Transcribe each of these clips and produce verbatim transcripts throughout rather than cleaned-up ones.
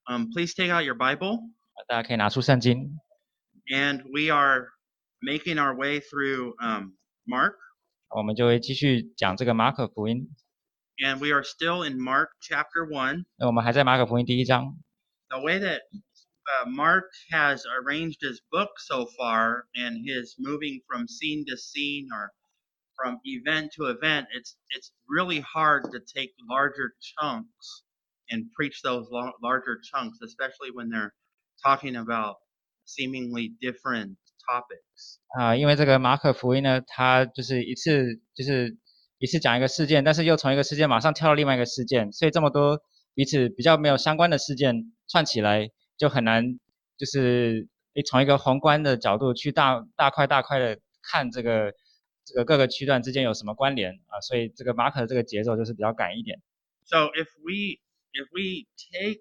Um, please take out your Bible, 大家可以拿出圣经。 and we are making our way through um, Mark, 我们就会继续讲这个马可福音。 and we are still in Mark chapter one. 那我们还在马可福音第一章。 The way that uh, Mark has arranged his book so far, and his moving from scene to scene or from event to event, it's it's really hard to take larger chunks and preach those lo- larger chunks, especially when they're talking about seemingly different topics. 啊、因为这个马可福音呢，它就是一次就是一次讲一个事件，但是又从一个事件马上跳到另外一个事件，所以这么多彼此比较没有相关的事件串起来，就很难就是诶从一个宏观的角度去大大块大块的看这个这个各个区段之间有什么关联啊，所以这个马可的这个节奏就是比较赶一点。 So if we if we take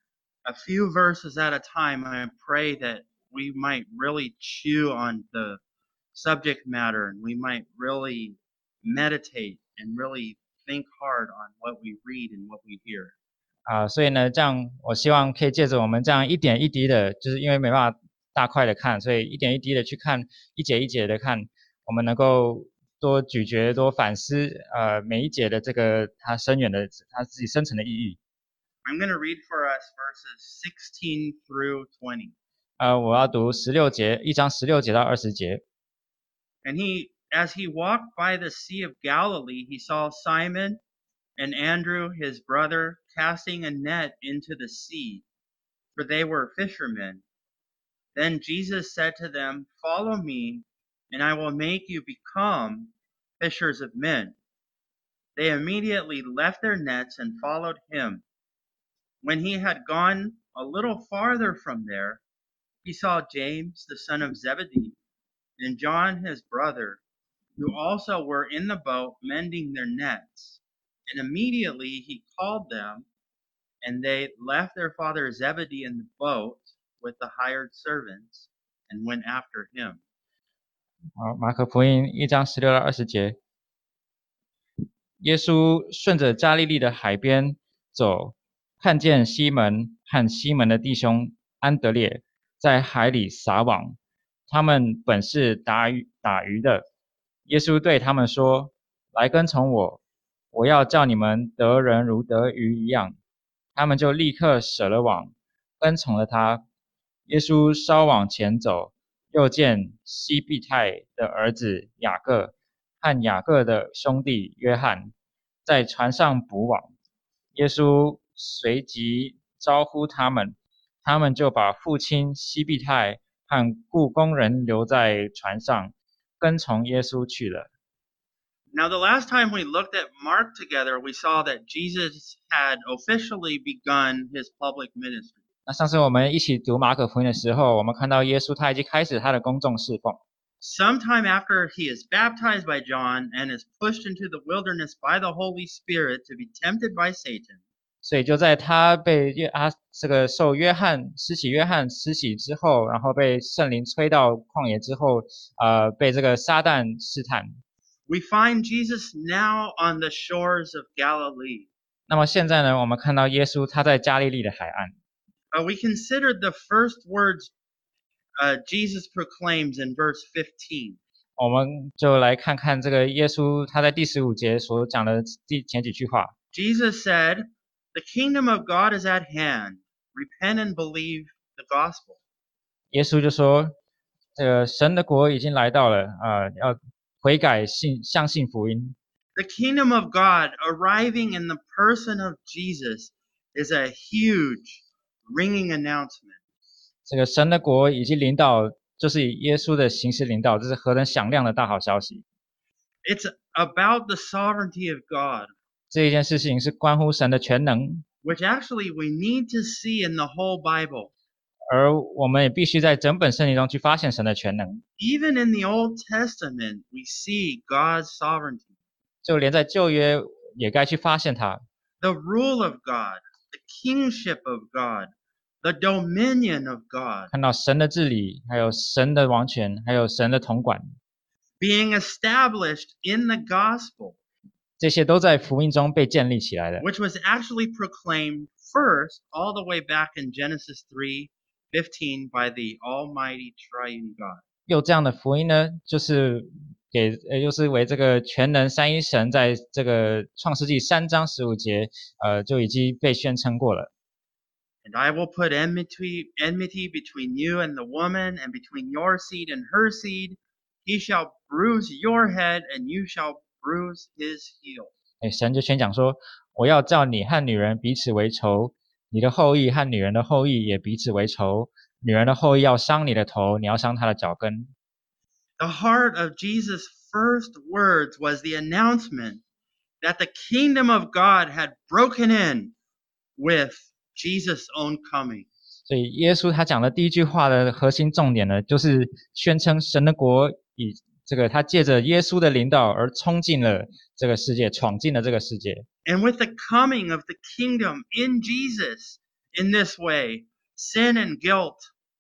a few verses at a time, I pray that we might really chew on the subject matter, and we might really meditate and really think hard on what we read and what we hear. 啊，所以呢，这样我希望可以借着我们这样一点一滴的，就是因为没办法大块的看，所以一点一滴的去看，一节一节的看，我们能够多咀嚼、多反思，呃，每一节的这个它深远的、它自己深层的意义。 I'm going to read for us verses sixteen through twenty. 呃，我要读十六节，一章十六节到二十节。 And he, as he walked by the Sea of Galilee, he saw Simon and Andrew, his brother, casting a net into the sea, for they were fishermen. Then Jesus said to them, "Follow me, and I will make you become fishers of men." They immediately left their nets and followed him. When he had gone a little farther from there, he saw James, the son of Zebedee, and John his brother, who also were in the boat mending their nets. And immediately he called them, and they left their father Zebedee in the boat with the hired servants and went after him. 好，马可福音一章十六到二十节。耶稣顺着加利利的海边走，看见西门和西门的弟兄安德烈在海里撒网，他们本是打鱼打鱼的。耶稣对他们说：“来跟从我，我要叫你们得人如得鱼一样。”他们就立刻舍了网，跟从了他。耶稣稍往前走，又见西庇太的儿子雅各和雅各的兄弟约翰在船上捕网。耶稣随即招呼他们，他们就把父亲西庇太和雇工人留在船上，跟从耶稣去了。 Now, the last time we looked at Mark together, we saw that Jesus had officially begun his public ministry. 那上次我们一起读马可福音的时候，我们看到耶稣他已经开始他的公众侍奉。 Sometime after he is baptized by John and is pushed into the wilderness by the Holy Spirit to be tempted by Satan, 所以就在他被约啊这个受约翰施洗约翰施洗之后，然后被圣灵吹到旷野之后，呃，被这个撒旦试探。 we find Jesus now on the shores of Galilee. 那么现在呢，我们看到耶稣他在加利利的海岸。 Uh, we considered the first words uh, Jesus proclaims in verse fifteen. 我们就来看看这个耶稣他在第十五节所讲的第前几句话。 Jesus said, "The kingdom of God is at hand. Repent and believe the gospel." 耶稣就说，这个神的国已经来到了啊、呃，要悔改信相信福音。 The kingdom of God arriving in the person of Jesus is a huge ringing announcement. 这个神的国已经临到，就是以耶稣的形式临到，这是何等响亮的大好消息。 It's about the sovereignty of God, 这一件事情是关乎神的全能， which actually we need to see in the whole Bible. 而我们也必须在整本圣经中去发现神的全能。 Even in the Old Testament, we see God's sovereignty. 就连在旧约也该去发现它。 The rule of God, the kingship of God, the dominion of God, 看到神的治理，还有神的王权，还有神的统管， being established in the gospel, 这些都在福音中被建立起来的， which was actually proclaimed first all the way back in Genesis three fifteen by the Almighty Triune God. 又这样的福音呢，就是给呃，又是为这个全能三一神在这个创世纪三章十五节，呃，就已经被宣称过了。 And I will put enmity, enmity between you and the woman, and between your seed and her seed. He shall bruise your head, and you shall bruise his heel. 哎，神就宣讲说，我要叫你和女人彼此为仇，你的后裔和女人的后裔也彼此为仇。女人的后裔要伤你的头，你要伤她的脚跟。 The heart of Jesus' first words was the announcement that the kingdom of God had broken in with Jesus' own coming. 所以耶稣他讲的第一句话的核心重点呢，就是宣称神的国以这个他借着耶稣的领导而冲进了这个世界，闯进了这个世界。 And with the coming of the kingdom in Jesus in this way, sin and guilt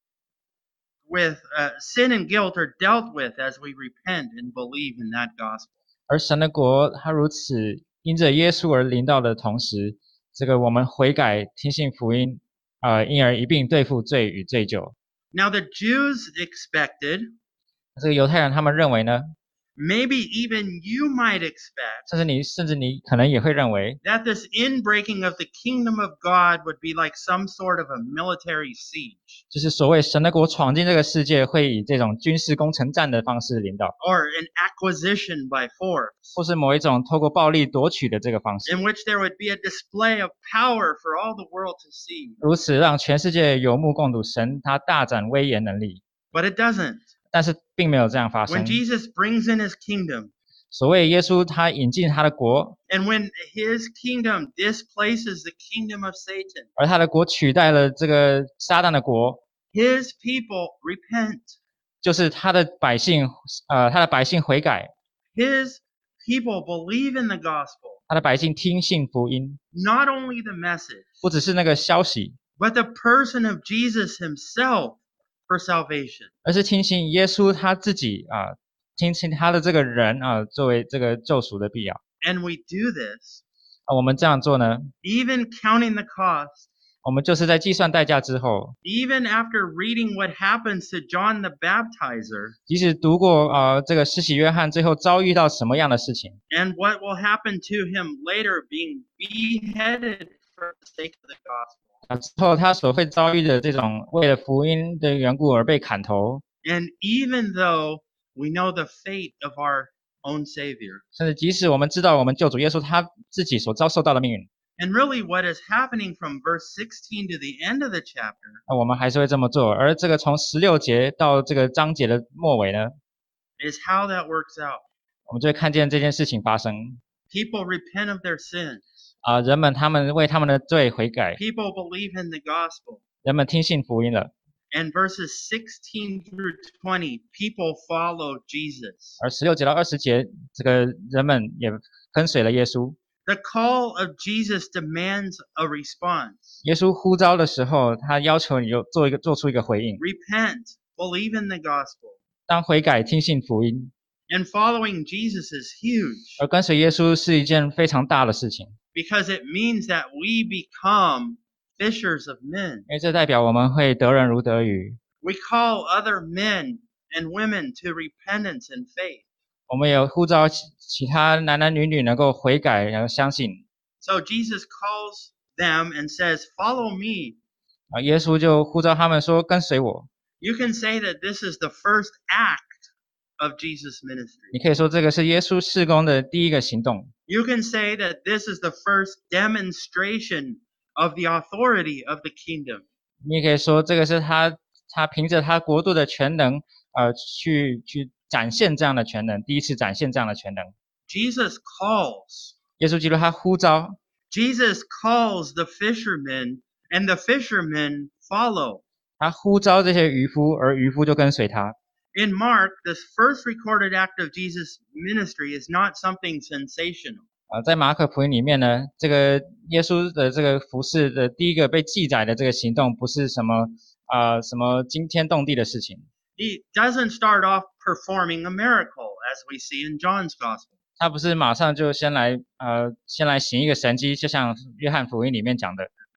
with uh, sin and guilt are dealt with as we repent and believe in that gospel. 而神的国他如此因着耶稣而临到的同时，这个我们悔改听信福音，呃，因而一并对付罪与罪疚。 Now the Jews expected, 这个犹太人他们认为呢， maybe even you might expect, 甚至你甚至你可能也会认为， that this inbreaking of the kingdom of God would be like some sort of a military siege, 就是所谓神的国闯进这个世界，会以这种军事攻城战的方式领导， or an acquisition by force, 或是某一种透过暴力夺取的这个方式， in which there would be a display of power for all the world to see. 如此让全世界有目共睹，神他大展威严能力。 But it doesn't. 但是并没有这样发生 When。Jesus brings in his kingdom, 所谓耶稣他引进他的国， and when his kingdom displaces the kingdom of Satan, 而他的国取代了这个撒旦的国， his people repent. 就是他的百姓，呃，他的百姓悔改， His people believe in the gospel, 他的百姓听信福音， not only the message, 不只是那个消息， but the person of Jesus himself for salvation. 而是听信耶稣他自己啊、呃，听信他的这个人啊、呃，作为这个救赎的必要。 And we do this, 啊，我们这样做呢， even counting the cost, 我们就是在计算代价之后， even after reading what happens to John the Baptizer, 即使读过啊、呃、这个施洗约翰最后遭遇到什么样的事情， and what will happen to him later being beheaded for the sake of the gospel. 啊，之后他所会遭遇的这种为了福音的缘故而被砍头， And even though we know the fate of our own Savior, 甚至即使我们知道我们救主耶稣他自己所遭受到的命运， and really what is happening from verse sixteen to the end of the chapter 那我们还是会这么做。而这个从十六节到这个章节的末尾呢， is how that works out. 我们就会看见这件事情发生。 People repent of their sins. 啊、人们他们为他们的罪悔改， People believe in the gospel. 人们听信福音了。 And verses sixteen through twenty, people follow Jesus. 而十六节到二十节，这个人们也跟随了耶稣。 The call of Jesus demands a response. 耶稣呼召的时候，他要求你有做一个做出一个回应。 Repent, believe in the gospel. 当悔改、听信福音， And following Jesus is huge 而跟随耶稣是一件非常大的事情， because it means that we become fishers of men. 因为这代表我们会得人如得鱼。 We call other men and women to repentance and faith. 我们也呼召其其他男男女女能够悔改，然后相信。 So Jesus calls them and says, "Follow me." 啊，耶稣就呼召他们说：“跟随我。” You can say that this is the first act of Jesus' 你 ministry. 可以说这个是耶稣事工的第一个行动。 You can say that this is the first demonstration of the authority of the kingdom. 你也可以说这个是他他凭着他国度的全能，呃，去去展现这样的全能，第一次展现这样的全能。 Jesus calls. 耶稣基督他呼召， Jesus calls the fishermen, and the fishermen follow. 他呼召这些渔夫，而渔夫就跟随他。 In Mark, this first recorded act of Jesus' ministry is not something sensational. 啊、在马可福音里面呢，这个耶稣的这个服事的第一个被记载的这个行动，不是什么啊、呃、什么惊天动地的事情。 He doesn't start off performing a miracle as we see in John's gospel. 他不是马上就先来呃先来行一个神迹，就像约翰福音里面讲的。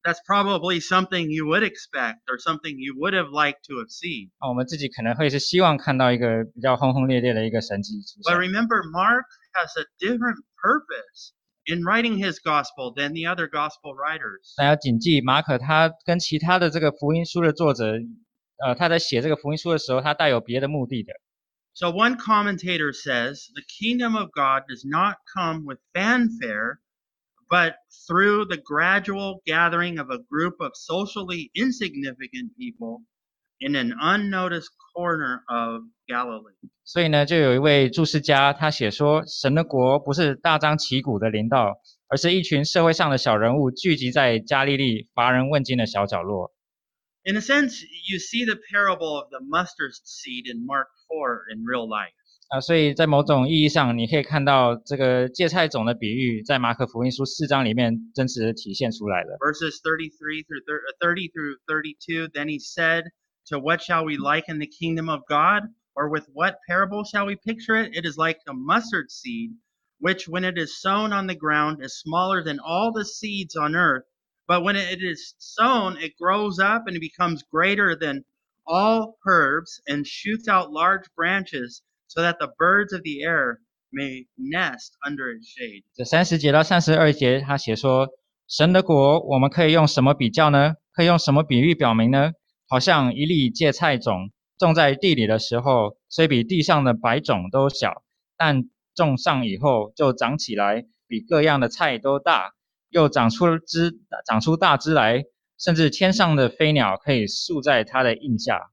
That's probably something you would expect or something you would have liked to have seen. 那我们自己可能会是希望看到一个比较轰轰烈烈的一个神迹出 But 现。 remember, Mark has a different purpose in writing his gospel than the other gospel writers. 但要谨记，马可他跟其他的这个福音书的作者，呃，他在写这个福音书的时候，他带有别的目的的。 So one commentator says, the kingdom of God does not come with fanfare, but through the gradual gathering of a group of socially insignificant people in an unnoticed corner of Galilee. 所以呢，就有一位注释家，他写说，神的国不是大张旗鼓的临到，而是一群社会上的小人物聚集在加利利乏人问津的小角落。 In a sense, you see the parable of the mustard seed in Mark four in real life. 啊，所以在某种意义上，你可以看到这个芥菜种的比喻，在马可福音书四章里面真实的体现出来了。 Verses thirty-three through thirty through thirty-two, then he said, to what shall we liken the kingdom of God? Or with what parable shall we picture it? It is like a mustard seed, which when it is sown on the ground is smaller than all the seeds on earth. But when it is sown, it grows up and it becomes greater than all herbs and shoots out large branches so that the birds of the air may nest under its shade. 这三十节到三十二节，他写说，神的国，我们可以用什么比较呢？可以用什么比喻表明呢？好像一粒芥菜种种在地里的时候，虽比地上的白种都小，但种上以后就长起来，比各样的菜都大，又长出枝，长出大枝来，甚至天上的飞鸟可以宿在它的荫下。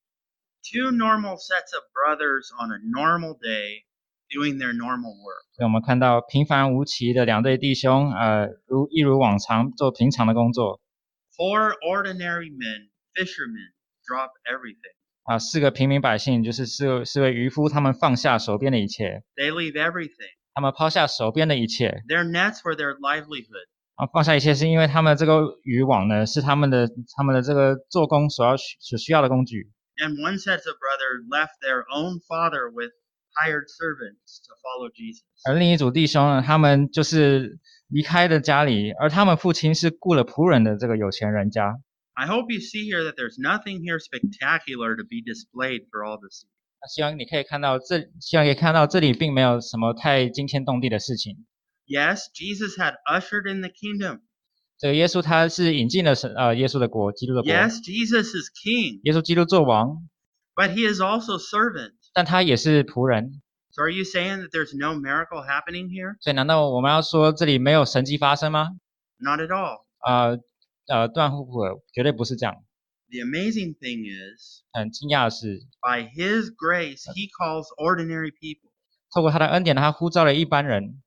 Two normal sets of brothers on a normal day doing their normal work. 所以我们看到平凡无奇的两对弟兄，呃，如一如往常做平常的工作。 Four ordinary men, fishermen, drop everything. 啊，四个平民百姓，就是四四位渔夫，他们放下手边的一切， They leave everything. 他们抛下手边的一切， Their nets were their livelihood. 啊，放下一切是因为他们这个渔网呢，是他们的他们的这个做工所要所需要的工具。 And one set of brothers left their own father with hired servants to follow Jesus. 而另一组弟兄呢，他们就是离开了家里，而他们父亲是雇了仆人的这个有钱人家。 I hope you see here that there's nothing here spectacular to be displayed for all to see. 那希望你可以看到这，希望可以看到这里并没有什么太惊天动地的事情。 Yes, Jesus had ushered in the kingdom. 这个耶稣他是引进了神呃耶稣的国，基督的国。 Yes, Jesus is king, 耶稣基督做王， but he is also servant. 但他也是仆人。 So are you saying that there's no miracle happening here? 所以难道我们要说这里没有神迹发生吗？ Not at all. 呃呃，断乎不，绝对不是这样。 The amazing thing is, 很惊讶的是， by his grace, he calls ordinary people, 透过他的恩典，他呼召了一般人，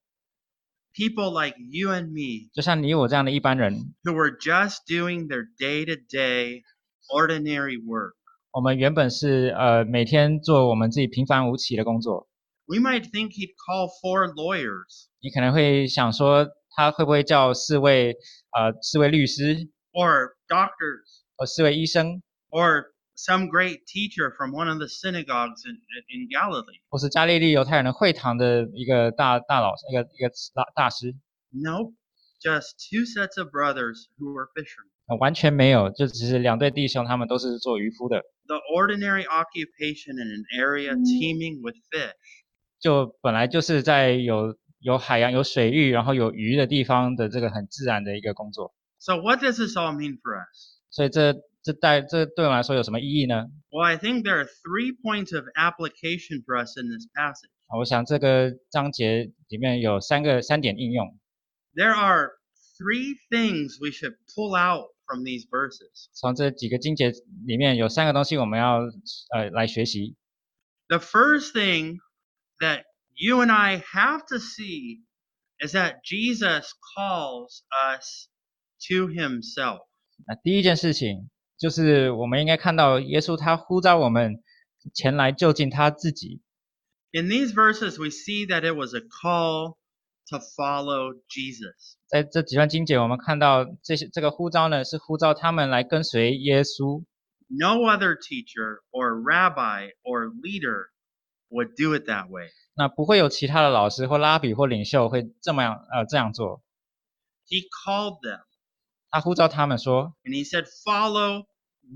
people like you and me, 就像你我这样的一般人， who were just doing their day-to-day ordinary work. 我们原本是呃每天做我们自己平凡无奇的工作。 We might think he'd call four lawyers 你可能会想说，他会不会叫四位呃四位律师， or doctors 或四位医生， or some great teacher from one of the synagogues in, in Galilee. 或是加利利犹太人的会堂的一个大大老一个一个大大师？ Nope, just two sets of brothers who were fishermen. 呃完全没有，就只是两对弟兄，他们都是做渔夫的。 The ordinary occupation in an area teeming with fish. 就本来就是在有有海洋、有水域，然后有鱼的地方的这个很自然的一个工作。 So what does this all mean for us? 所以这这带这对我们来说有什么意义呢？ Well, I think there are three points of application for us in this passage. 啊我想这个章节里面有三个三点应用。 There are three things we should pull out from these verses. 从这几个经节里面有三个东西我们要呃来学习。 The first thing that you and I have to see is that Jesus calls us to himself. 那第一件事情就是我们应该看到耶稣他呼召我们前来就近他自己。 In these verses, we see that it was a call to follow Jesus. 在这几段经节我们看到这些这个呼召呢是呼召他们来跟随耶稣。 No other teacher or rabbi or leader would do it that way. 那不会有其他的老师或拉比或领袖会这么样呃这样做。 He called them. 他呼召他们说， And he said, "Follow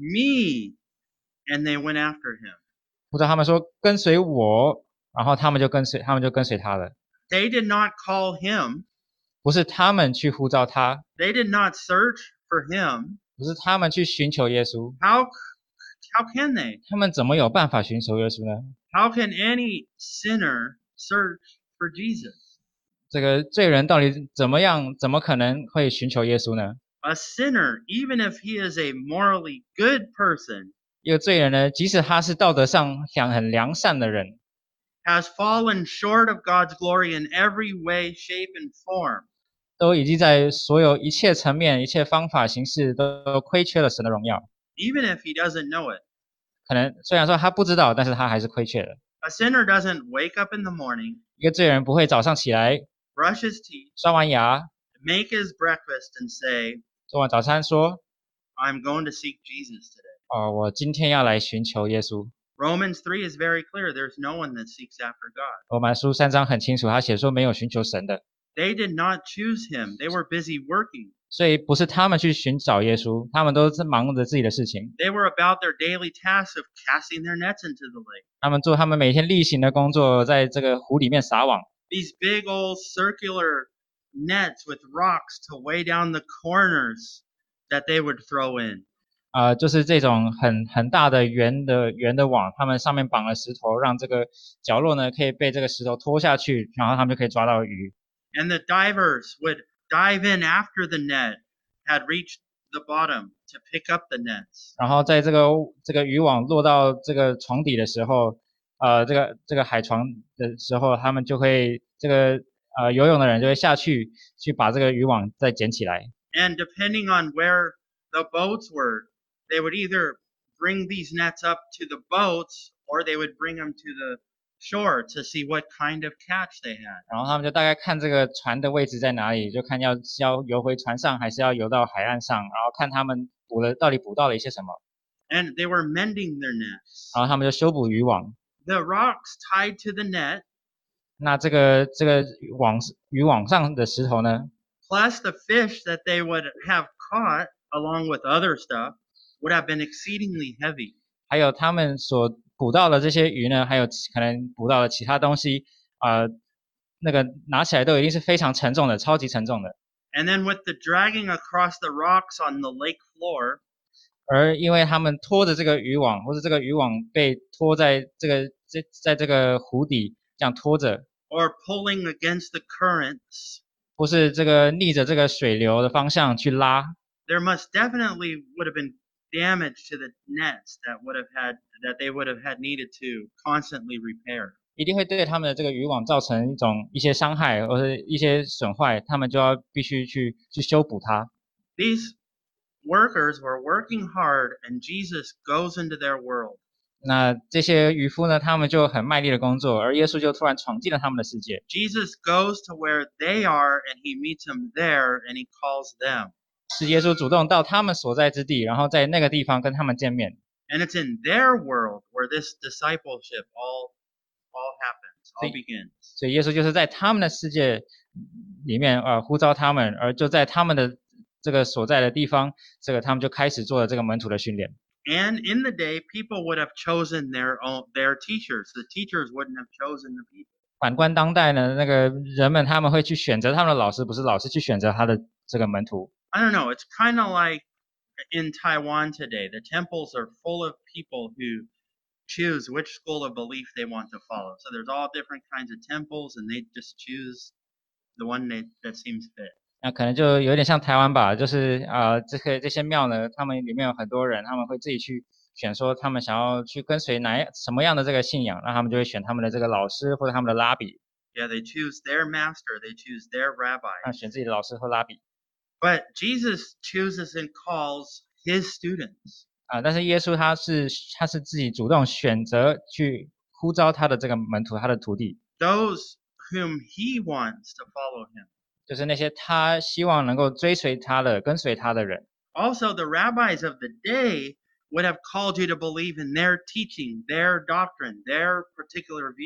me." And they went after him. 呼召他们说跟随我，然后他们就跟随他们就跟随他了。 They did not call him. 不是他们去呼召他， They did not search for him. 不是他们去寻求耶稣， How, how can they? 他们怎么有办法寻求耶稣呢？ How can any sinner search for Jesus? 这个罪人到底怎么样，怎么可能会寻求耶稣呢？ A sinner, even if he is a morally good person, 一个罪人呢，即使他是道德上想很良善的人， has fallen short of God's glory in every way, shape, and form. 都已经在所有一切层面、一切方法形式都亏缺了神的荣耀。 Even if he doesn't know it. 可能虽然说他不知道，但是他还是亏缺了。 A sinner doesn't wake up in the morning, 一个罪人不会早上起来 brush his teeth, 刷完牙， make his breakfast, and say, 做完早餐说 "I'm going to seek Jesus today." 哦，我今天要来寻求耶稣。 Romans three is very clear. There's no one that seeks after God. 罗马书三章很清楚，他写说没有寻求神的， They did not choose him. They were busy working. 所以不是他们去寻找耶稣，他们都是忙着自己的事情， They were about their daily tasks of casting their nets into the lake. 他们做他们每天例行的工作，在这个湖里面撒网。 These big old circular nets with rocks to weigh down the corners that they would throw in. 呃，就是这种很很大的圆的圆的网，他们上面绑了石头，让这个角落呢可以被这个石头拖下去，然后他们就可以抓到鱼。 And the divers would dive in after the net had reached the bottom to pick up the nets. 然后在这个这个渔网落到这个床底的时候，呃，这个这个海床的时候，他们就会这个呃游泳的人就会下去去把这个渔网再捡起来。 And depending on where the boats were, they would either bring these nets up to the boats or they would bring them to the shore to see what kind of catch they had. 然后他们就大概看这个船的位置在哪里，就看要是要游回船上，还是要游到海岸上，然后看他们捕了到底捕到了一些什么， And they were mending their nets. 然后他们就修补渔网。 The rocks tied to the net, 那这个这个网渔网上的石头呢， plus the fish that they would have caught along with other stuff, would have been exceedingly heavy. 还有他们所捕到的这些鱼呢，还有可能捕到的其他东西，呃，那个拿起来都一定是非常沉重的，超级沉重的。 And then with the dragging across the rocks on the lake floor, 而因为他们拖着这个渔网，或者这个渔网被拖在这个在在这个湖底这样拖着， or pulling against the currents, 或是这个逆着这个水流的方向去拉， there must definitely would have been damage to the nets that would have had that they would have had needed to constantly repair. 一定会对他们的这个渔网造成一种一些伤害或者一些损坏，他们就要必须去去修补它。 These workers were working hard, and Jesus goes into their world. 那这些渔夫呢，他们就很卖力的工作，而耶稣就突然闯进了他们的世界。 Jesus goes to where they are, and he meets them there, and he calls them. 是耶稣主动到他们所在之地，然后在那个地方跟他们见面。 And it's in their world where this discipleship all all happens, all begins. 所以耶稣就是在他们的世界里面呃呼召他们，而就在他们的这个所在的地方，这个他们就开始做了这个门徒的训练。 And in the day, people would have chosen their own their teachers. The teachers wouldn't have chosen the people. 反观当代呢，那个人们他们会去选择他们的老师，不是老师去选择他的这个门徒。 I don't know. It's kind of like in Taiwan today. The temples are full of people who choose which school of belief they want to follow. So there's all different kinds of temples, and they just choose the one they, that seems fit. 那可能就有点像台湾吧，就是呃，这个这些庙呢，他们里面有很多人，他们会自己去选说他们想要去跟随哪什么样的这个信仰，那他们就会选他们的这个老师或者他们的拉比， Yeah, they choose their master. They choose their 那 rabbi. 选自己的老师或拉比 But Jesus chooses and calls his students. 啊、但是耶稣他是他是自己主动选择去呼召他的这个门徒，他的徒弟， Those whom he wants to follow him. 就是那些他希望能够追随他的、跟随他的人。 Also, the rabbis of the day would have called you to believe in their teaching, their doctrine, their particular view.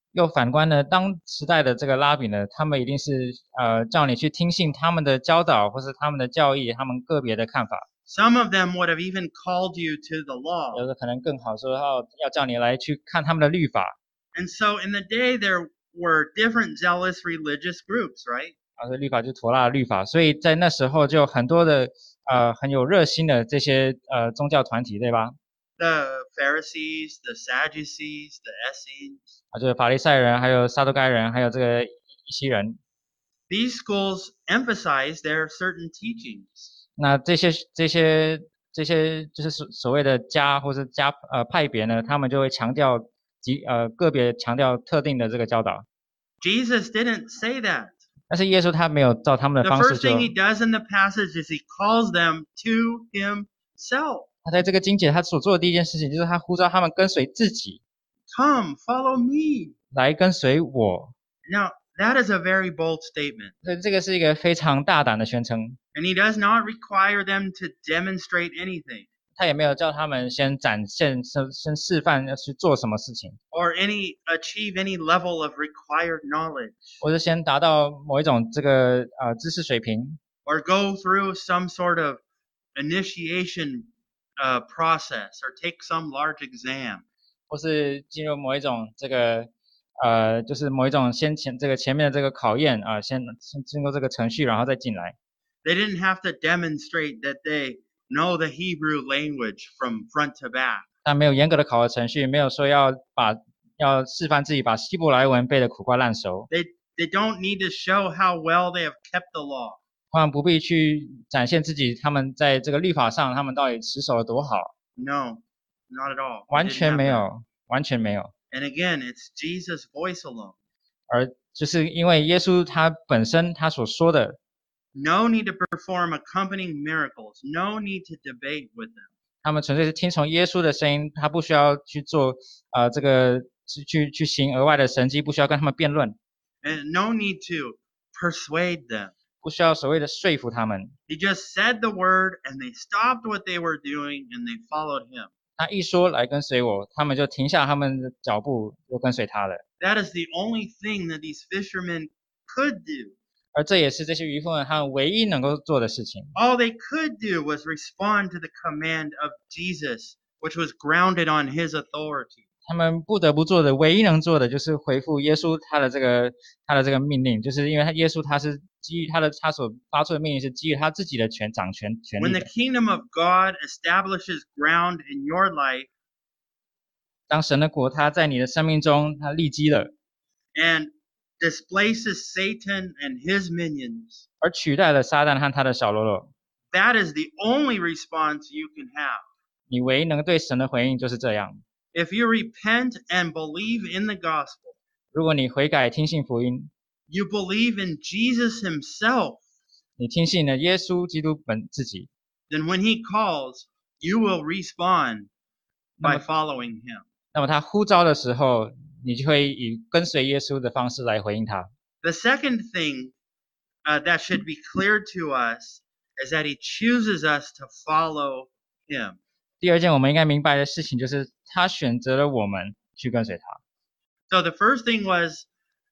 又反观呢，当时代的这个拉比呢，他们一定是呃叫你去听信他们的教导，或是他们的教义，他们个别的看法。 Some of them would have even called you to the law. 有的可能更好说要要叫你来去看他们的律法。 And so in the day there were different zealous religious groups, right? 啊，这律法就是妥拉的律法，所以在那时候就很多的呃很有热心的这些呃宗教团体，对吧？ The Pharisees, the Sadducees, the Essenes. 啊，就是法利赛人，还有撒都该人，还有这个伊西人。 These schools emphasize their certain teachings. 那这些这些这些就是所所谓的家或是家呃派别呢，他们就会强调极呃个别强调特定的这个教导。 Jesus didn't say that. 但是耶稣他没有照他们的 The 方式 first 就， thing he does in the passage is he calls them to himself. 他在这个经节他所做的第一件事情就是他呼召他们跟随自己， Come, follow me. 来跟随我。 Now, that is a very bold statement. 所以这个是一个非常大胆的宣称， And he does not require them to demonstrate anything 他也没有叫他们先展现先先示范要去做什么事情， or any achieve any level of required knowledge 或者先达到某一种这个呃知识水平， or go through some sort of initiation uh, process or take some large exam. 或是进入某一种这个呃就是某一种先前这个前面的这个考验啊、呃，先先经过这个程序，然后再进来。 They didn't have to demonstrate that they know the Hebrew language from front to back. 但没有严格的考核程序，没有说要把要示范自己把希伯来文背得苦瓜烂熟， They they don't need to show how well they have kept the law. 他们不必去展现自己他们在这个律法上他们到底持守的多好， No, not at all. They 完 didn't 全 have 没 that. 有，完全没有。 And again, it's Jesus' voice alone. 而就是因为耶稣他本身他所说的， No need to perform accompanying miracles. No need to debate with them. 他们纯粹是听从耶稣的声音，他不需要去做呃这个去去去行额外的神迹，不需要跟他们辩论， And no need to persuade them. 不需要所谓的说服他们。 He just said the word and they stopped what they were doing and they followed him. 他一说来跟随我，他们就停下他们的脚步，就跟随他了。 That is the only thing that these fishermen could do. 而这也是这些渔夫们他们唯一能够做的事情。 All they could do was respond to the command of Jesus, which was grounded on his authority. 他们不得不做的，唯一能做的就是回复耶稣他的这个他的这个命令，就是因为他耶稣他是基于他的他所发出的命令是基于他自己的权掌权权 When 利 the 的。 kingdom of God establishes ground in your life 当神的国他在你的生命中他立基了， and displaces Satan and his minions, 而取代了撒旦和他的小喽啰， that is the only response you can have. 你唯一能对神的回应就是这样。 If you repent and believe in the gospel, 如果你悔改听信福音， you believe in Jesus himself, 你听信了耶稣基督本自己， then when he calls, you will respond by Number- following him. 那么他呼召的时候，你就会以跟随耶稣的方式来回应他。 The second thing uh, that should be clear to us is that he chooses us to follow him. 第二件我们应该明白的事情就是他选择了我们去跟随他。 So the first thing was,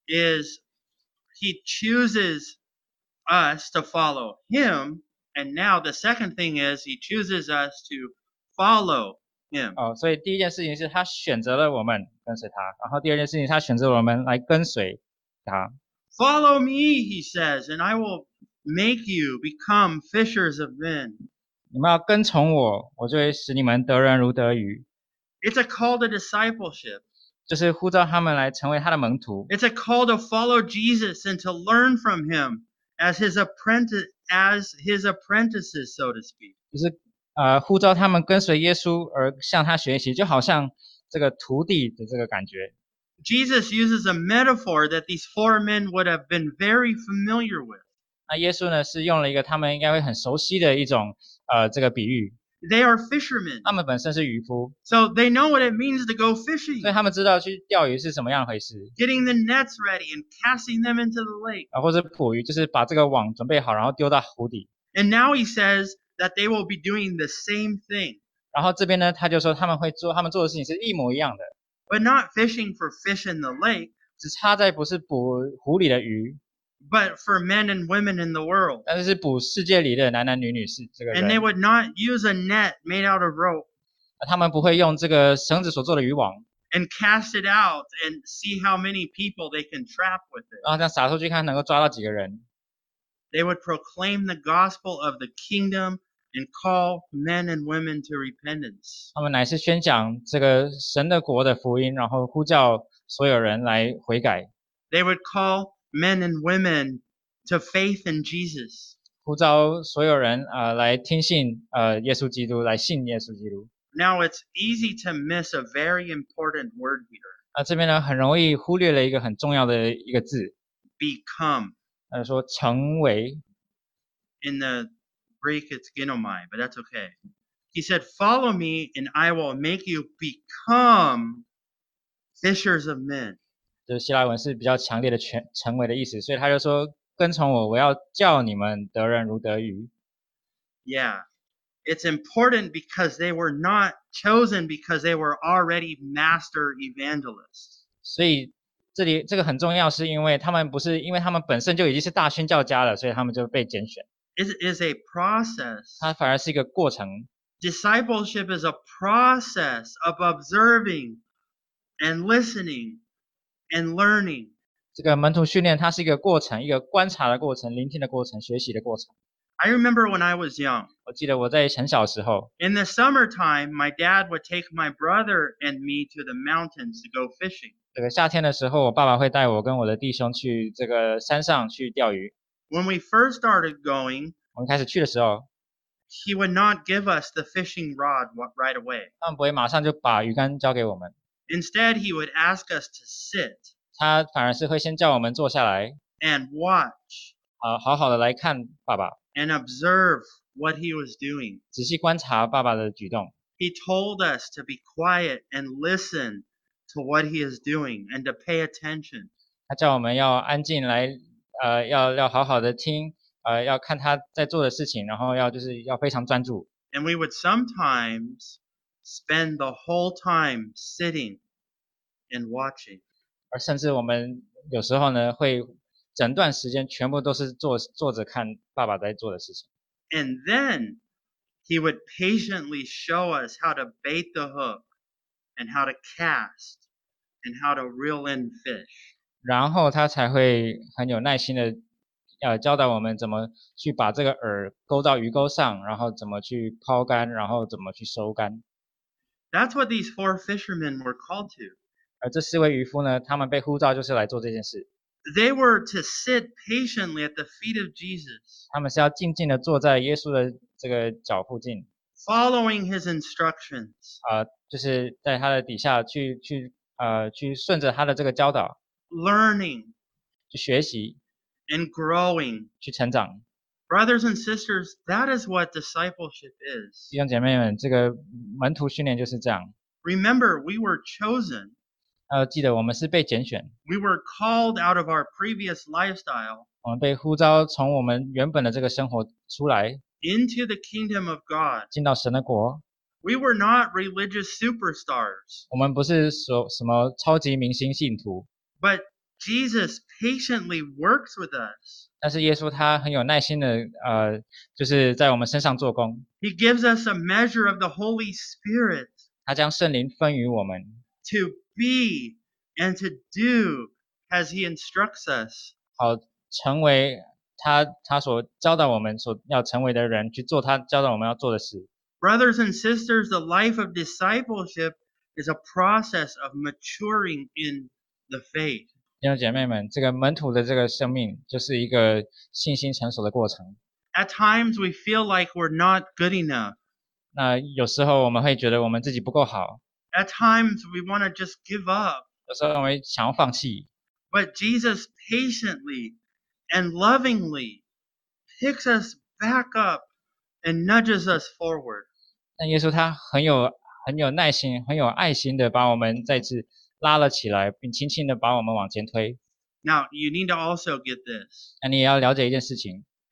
is he chooses us to follow him. And now the second thing is he chooses us to follow him. 哦，所以第一件事情是他选择了我们跟随他，然后第二件事情他选择我们来跟随他。 Follow me, he says, and I will make you become fishers of men. 你们要跟从我，我就会使你们得人如得鱼。 It's a call to discipleship. 就是呼召他们来成为他的门徒， It's a call to follow Jesus and to learn from him as his apprentice, as his apprentices, so to speak. 就是呃呼召他们跟随耶稣而向他学习，就好像这个徒弟的这个感觉。 Jesus uses a metaphor that these four men would have been very familiar with. 那耶稣呢是用了一个他们应该会很熟悉的一种呃这个比喻， They are fishermen, 他们本身是渔夫， so they know what it means to go fishing, 所以他们知道去钓鱼是什么样回事， getting the nets ready and casting them into the lake. 啊，或是捕鱼，就是把这个网准备好，然后丢到湖底。 And now he says that they will be doing the same thing, 然后这边呢，他就说他们会做，他们做的事情是一模一样的， but not fishing for fish in the lake, 只差在不是捕湖里的鱼， but for men and women in the world. 但是是捕世界里的男男女女是这个 And they 人。 would not use a net made out of rope 他们不会用这个绳子所做的渔网， and cast it out and see how many people they can trap with it. 然后这样撒出去看能够抓到几个人。 They would proclaim the gospel of the kingdom and call men and women to repentance. 他们乃是宣讲这个神的国的福音，然后呼叫所有人来悔改， They would call men and women to faith in Jesus. 呼召所有人呃来听信呃耶稣基督，来信耶稣基督。 Now it's easy to miss a very important word here. 那这边呢很容易忽略了一个很重要的一个字， Become. 呃说成为。 In the Greek it's ginomai, but that's okay. He said, follow me and I will make you become fishers of men. 就是希腊文是比较强烈的全成为的意思，所以他就说跟从我，我要叫你们得人如得鱼。 Yeah. It's important because they were not chosen because they were already master evangelists. 所以这里这个很重要，是因为他们不是因为他们本身就已经是大宣教家了，所以他们就被拣选。 It is a process. 它反而是一个过程。 Discipleship is a process of observing and listening and learning. 这个门徒训练它是一个过程，一个观察的过程，聆听的过程，学习的过程。 I remember when I was young. 我记得我在很小时候， In the summertime, my dad would take my brother and me to the mountains to go fishing. 这个夏天的时候，我爸爸会带我跟我的弟兄去这个山上去钓鱼。 When we first started going, 我们开始去的时候， he would not give us the fishing rod right away. 他们不会马上就把鱼竿交给我们， Instead, he would ask us to sit 他反而是会先叫我们坐下来， and watch 啊，好好的来看爸爸， and observe what he was doing. 仔细观察爸爸的举动。 He told us to be quiet and listen to what he is doing and to pay attention. 他叫我们要安静来，呃，要要好好的听，呃，要看他在做的事情，然后要就是要非常专注。 And we would sometimes spend the whole time sitting and watching. 而甚至我们有时候呢，会整段时间全部都是坐坐着看爸爸在做的事情。 And then he would patiently show us how to bait the hook and how to cast and how to reel in fish. 然后他才会很有耐心的，呃，教导我们怎么去把这个饵勾到鱼钩上，然后怎么去抛竿，然后怎么去收竿。 That's what these four fishermen were called to. 而这四位渔夫呢，他们被呼召就是来做这件事。 They were to sit patiently at the feet of Jesus, 他们是要静静的坐在耶稣的这个脚附近， following his instructions, 啊、呃，就是在他的底下去去呃去顺着他的这个教导， learning 去学习， and growing. 去成长。 Brothers and sisters, that is what discipleship is. 弟兄姐妹们，这个门徒训练就是这样。 Remember, we were chosen. 呃，记得我们是被拣选， We were called out of our previous lifestyle 我们被呼召从我们原本的这个生活出来， into the kingdom of God. 进到神的国。 We were not religious superstars, 我们不是说什么超级明星信徒， but Jesus patiently works with us. 但是耶稣他很有耐心的，呃，就是在我们身上做工。 He gives us a measure of the Holy Spirit 他将圣灵分于我们， to be and to do as he instructs us. 好成为他他所教导我们所要成为的人，去做他教导我们要做的事。 Brothers and sisters, the life of discipleship is a process of maturing in the faith. 弟兄姐妹们，这个门徒的这个生命就是一个信心成熟的过程。 At times we feel like we're not good enough. 那有时候我们会觉得我们自己不够好， At times we want to just give up. 有时候我们想要放弃。 But Jesus patiently and lovingly picks us back up and nudges us forward. 但耶稣他很有很有耐心、很有爱心的把我们再次拉了起来，并轻轻的把我们往前推。 Now, you need to also get this. 那你也要了解一件事情，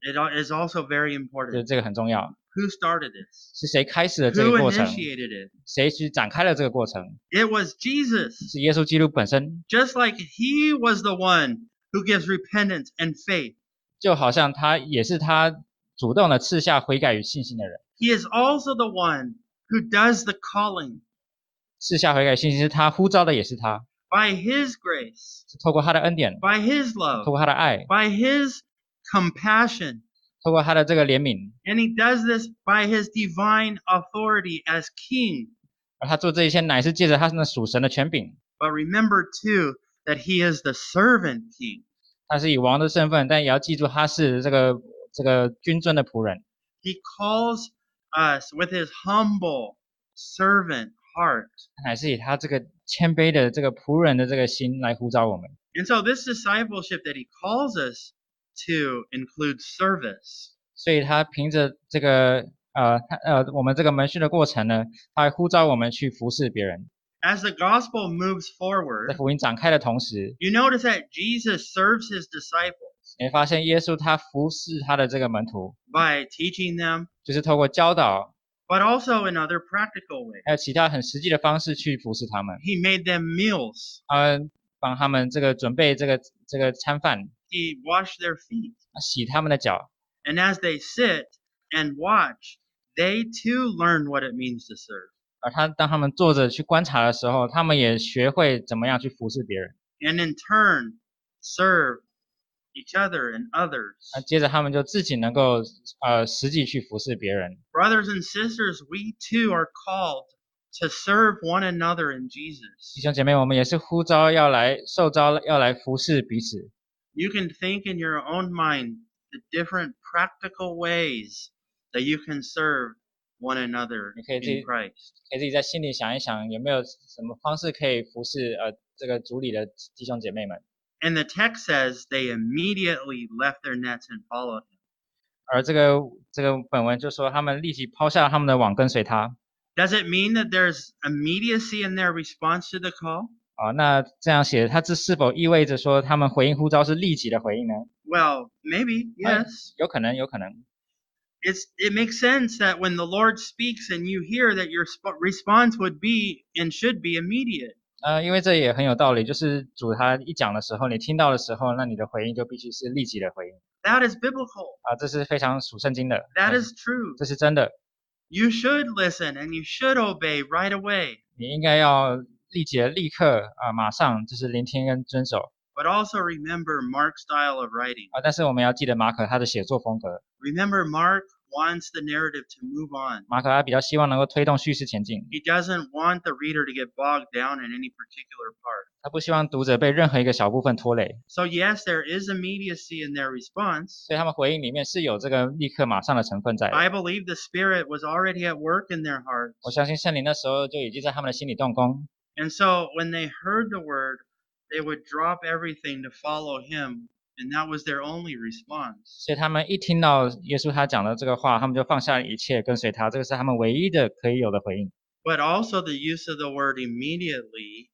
it al- is also very 这 important. 这个很重要， Who started this? 是谁开始了这 Who 个过程？ initiated it? 谁去展开了这个过程？ It was Jesus. 是耶稣基督本身， Just like he was the one who gives repentance and faith. 就好像他也是他主动的赐下悔改与信心的人， He is also the one who does the calling. 赐下悔改信心是他，呼召的也是他， By his grace, 是透过他的恩典， by his 透 love, 过他的爱， by his compassion. 透过他的这个怜悯， And he does this by his divine authority as king. 而他做这一切乃是借着他那属神的权柄。 But remember too that he is the servant king. 他是以王的身份，但也要记住他是这个这个君尊的仆人。 He calls us with his humble servant heart. 他乃是以他这个谦卑的这个仆人的这个心来呼召我们。 And so this discipleship that he calls us to includes service. 所以他凭着这个呃他呃我们这个门训的过程呢，他会呼召我们去服侍别人。 As the gospel moves 在 forward, 福音展开的同时， you notice that Jesus serves his disciples 你会发现耶稣他服侍他的这个门徒， by teaching them, 就是透过教导， but also in other practical ways. 还有其他很实际的方式去服侍他们。 He made them meals. 他帮他们这个准备这个这个餐饭， He washed their feet. 洗他们的脚。 And as they sit and watch, they too learn what it means to serve. 而他当他们坐着去观察的时候，他们也学会怎么样去服侍别人。 And in turn, serve each other and others. 那接着他们就自己能够呃实际去服侍别人。 Brothers and sisters, we too are called to serve one another in Jesus. 弟兄姐妹，我们也是呼召要来受召要来服侍彼此。 You can think in your own mind the different practical ways that you can serve one another Okay, in the- Christ. 可以自己在心里想一想，有没有什么方式可以服侍呃这个主里的弟兄姐妹们？ And the text says they immediately left their nets and followed him. 而这个这个本文就说，他们立即抛下他们的网，跟随他。 Does it mean that there's immediacy in their response to the call? 啊，那这样写，它这是否意味着说他们回应呼召是立即的回应呢？ Well, maybe, yes. 有可能，有可能。 It's it makes sense that when the Lord speaks and you hear that your sp- response would be and should be immediate. 呃，因为这也很有道理，就是主他一讲的时候，你听到的时候，那你的回应就必须是立即的回应 That is biblical. 啊，这是非常属圣经的， That 嗯 is true. 这是真的。 You should listen and you should obey right away. 你应该要立即的、立刻啊，马上就是聆听跟遵守 But also remember Mark's style of writing. 啊。但是我们要记得马可他的写作风格， Remember, Mark wants the narrative to move on. 马可他比较希望能够推动叙事前进， He doesn't want the reader to get bogged down in any particular part. 他不希望读者被任何一个小部分拖累， So yes, there is immediacy in their response. 所以他们回应里面是有这个立刻马上的成分在的。 I believe the Spirit was already at work in their hearts. 我相信圣灵那时候就已经在他们的心里动工， And so when they heard the word, they would drop everything to follow him. And that was their only response. 所以他们一听到耶稣他讲的这个话，他们就放下一切跟随他，这个是他们唯一的可以有的回应。 But also the use of the word immediately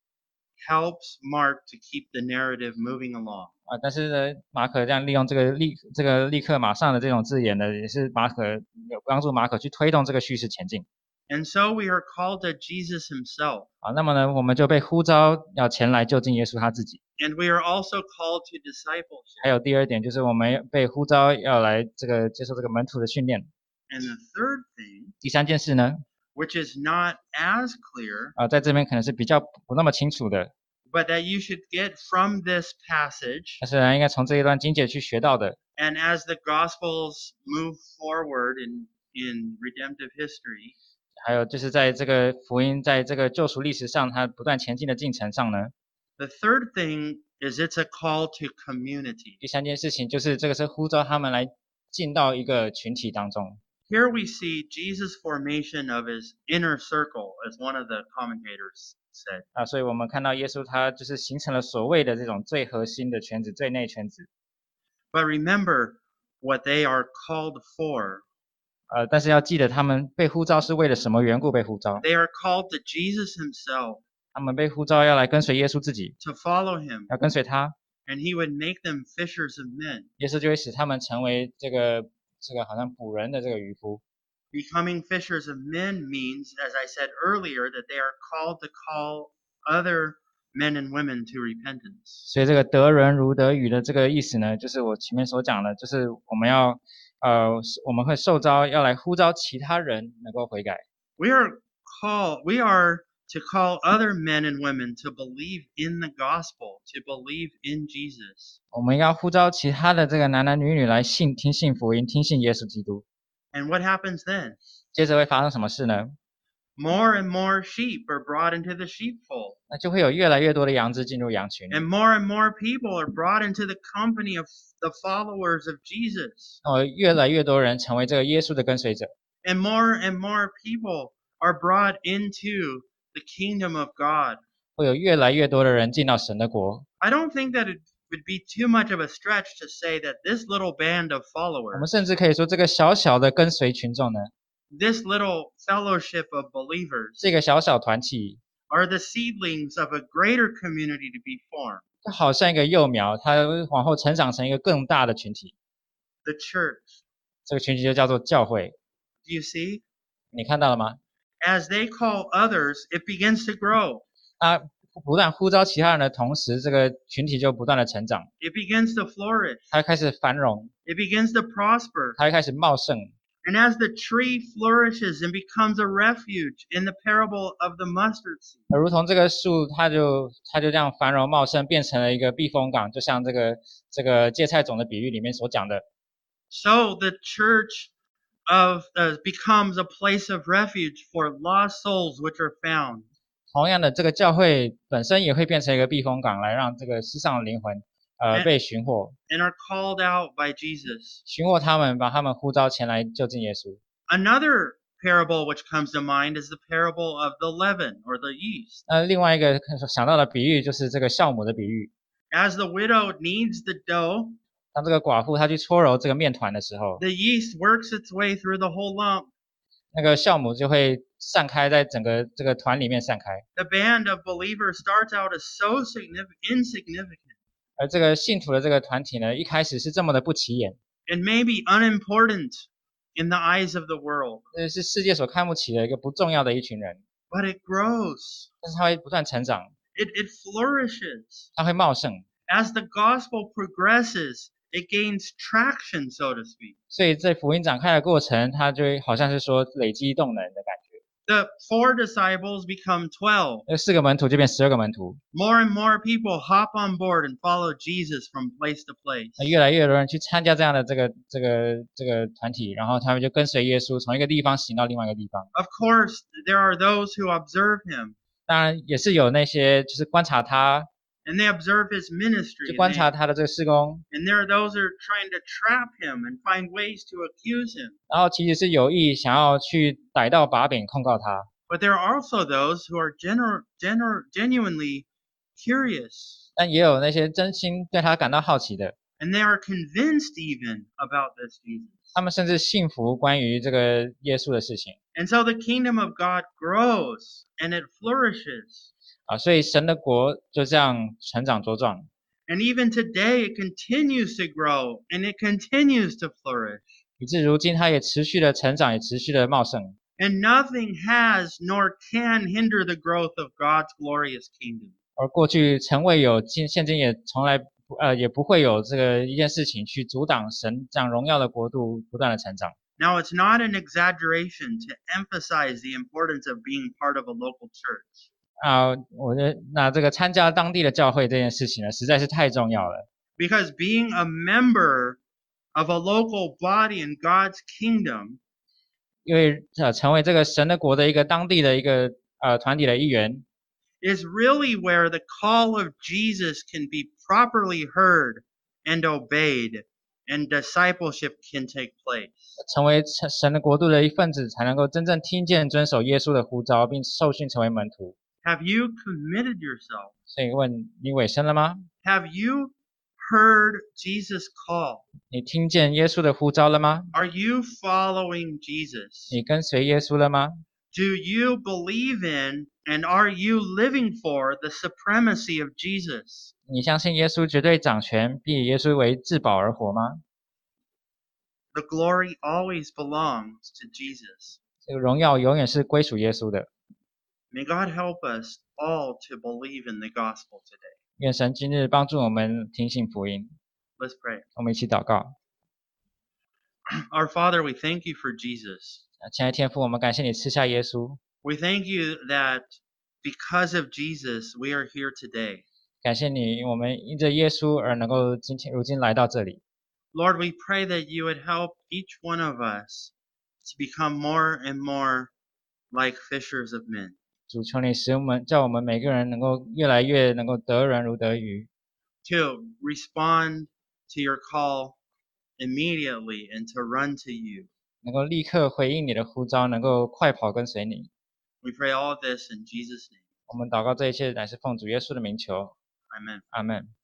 helps Mark to keep the narrative moving along. 啊，但是呢，马可这样利用这个立这个立刻马上的这种字眼呢，也是马可有帮助马可去推动这个叙事前进。 And so we are called to Jesus himself. 啊，那么呢，我们就被呼召要前来就近耶稣他自己。 And we are also called to discipleship. 还有第二点就是我们被呼召要来这个接受这个门徒的训练。 And the third thing, 第三件事呢， which is not as clear, 啊，在这边可能是比较不那么清楚的， but that you should get from this passage, 但是呢，应该从这一段经节去学到的。 and as the Gospels move forward in, in redemptive history, 还有就是在这个福音在这个救赎历史上，它不断前进的进程上呢， the third thing is it's a call to community. 第三件事情就是这个是呼召他们来进到一个群体当中。 Here we see Jesus' formation of his inner circle, as one of the commentators said. 啊，所以我们看到耶稣他就是形成了所谓的这种最核心的圈子、最内圈子。 But remember what they are called for. 呃，但是要记得他们被呼召是为了什么缘故被呼召？ They are called to Jesus himself, 他们被呼召要来跟随耶稣自己， to follow him, 要跟随他， and he would make them fishers of men. 耶稣就会使他们成为这个这个好像捕人的这个渔夫。 Becoming fishers of men means, as I said earlier, that they are called to call other men and women to repentance. 所以这个得人如得鱼的这个意思呢，就是我前面所讲的，就是我们要呃我们会受召要来呼召其他人能够悔改。 We are called, we are to call other men and women to believe in the gospel, to believe in Jesus. 我们要呼召其他的这个男男女女来信听信福音，听信耶稣基督。 And what happens then? 接着会发生什么事呢？ More and more sheep are brought into the sheepfold. 那就会有越来越多的羊只进入羊群。 And more and more people are brought into the company of the followers of Jesus. 哦，越来越多人成为这个耶稣的跟随者。 And more and more people are brought into the kingdom of God. 会有越来越多的人进到神的国。 I don't think that it would be too much of a stretch to say that this little band of 我们 followers, 甚至可以说，这个小小的跟随群众呢， this little fellowship of believers, 这个小小团体， are the seedlings of a greater community to be formed, 就好像一个幼苗，它往后成长成一个更大的群体。 the church. 这个群体就叫做教会。 Do you see? 你看到了吗？ As they call others, it begins to grow. 它不断呼召其他人的同时，这个群体就不断的成长， It begins to flourish. 它会开始繁荣， It begins to prosper. 它会开始茂盛。 And as the tree flourishes and becomes a refuge in the parable of the mustard seed, 而如同这个树，它就它就这样繁荣茂盛，变成了一个避风港，就像这个这个芥菜种的比喻里面所讲的。 so the church of uh, becomes a place of refuge for lost souls which are found. 同样的，这个教会本身也会变成一个避风港，来让这个世上的灵魂，呃， And- 被寻获， and are called out by Jesus. 寻获他们，把他们呼召前来就近耶稣。 Another parable which comes to mind is the parable of the leaven or the yeast. 那另外一个想到的比喻就是这个酵母的比喻。 As the widow kneads the dough, 当这个寡妇她去搓揉这个面团的时候， the yeast works its way through the whole lump. 那个酵母就会散开，在整个这个团里面散开。 The band of believers starts out as so significant, insignificant 而这个信徒的这个团体呢，一开始是这么的不起眼， and maybe unimportant in the eyes of the world, 这是世界所看不起的一个不重要的一群人， but it grows. 但是它会不断成长， It, it flourishes. 它会茂盛。 As the gospel progresses, it gains traction, so to speak. 所以在福音展开的过程，它就会好像是说累积动能的感觉。 The four disciples become twelve. 那四个门徒就变十二个门徒， More and more people hop on board and follow Jesus from place to place. 那越来越多人去参加这样的这个这个这个团体，然后他们就跟随耶稣，从一个地方行到另外一个地方。 Of course, there are those who observe him 当然也是有那些就是观察他， and they observe his ministry. 去 And, 观 they- 察他的这个事工， and there are those who are trying to trap him and find ways to accuse him. 然后其实是有意想要去逮到把柄控告他。 But there are also those who are gener- gener- genuinely curious 但也有那些真心对他感到好奇的， and they are convinced even about this Jesus. 他们甚至信服关于这个耶稣的事情 And so the kingdom of God grows and it flourishes. 啊，所以神的国就这样成长茁壮。 And even today, it continues to grow and it continues to flourish. 以至如今，它也持续的成长，也持续的茂盛。 And nothing has nor can hinder the growth of God's glorious kingdom. 而过去曾未有，今现今也从来不呃也不会有这个一件事情去阻挡神这样荣耀的国度不断的成长。 Now, it's not an exaggeration to emphasize the importance of being part of a local church. 啊，我觉得那这个参加当地的教会这件事情呢，实在是太重要了。 Because being a member of a local body in God's kingdom 因为呃成为这个神的国的一个当地的一个呃团体的一员， is really where the call of Jesus can be properly heard and obeyed, and discipleship can take place. 成为神神的国度的一份子，才能够真正听见遵守耶稣的呼召，并受训成为门徒。 Have you committed yourself? 所以问你委身了吗？ Have you heard Jesus' call? 你听见耶稣的呼召了吗？ Are you following Jesus? 你跟随耶稣了吗？ Do you believe in and are you living for the supremacy of Jesus? 你相信耶稣绝对掌权，并以耶稣为至宝而活吗？ The glory always belongs to Jesus. 这个荣耀永远是归属耶稣的。 May God help us all to believe in the gospel today. 愿神今日帮助我们听信福音。 Let's pray. 我们一起祷告。 Our Father, we thank you for Jesus. 亲爱的天父，我们感谢你赐下耶稣， We thank you that because of Jesus, we are here today. 感谢你，我们因着耶稣而能够今天如今来到这里。 Lord, we pray that you would help each one of us to become more and more like fishers of men. 主，求你使我们叫我们每个人能够越来越能够得人如得鱼， To respond to your call immediately and to run to you. 能够立刻回应你的呼召，能够快跑跟随你。 We pray all this in Jesus' name. 我们祷告这一切乃是奉主耶稣的名求， Amen. 阿们。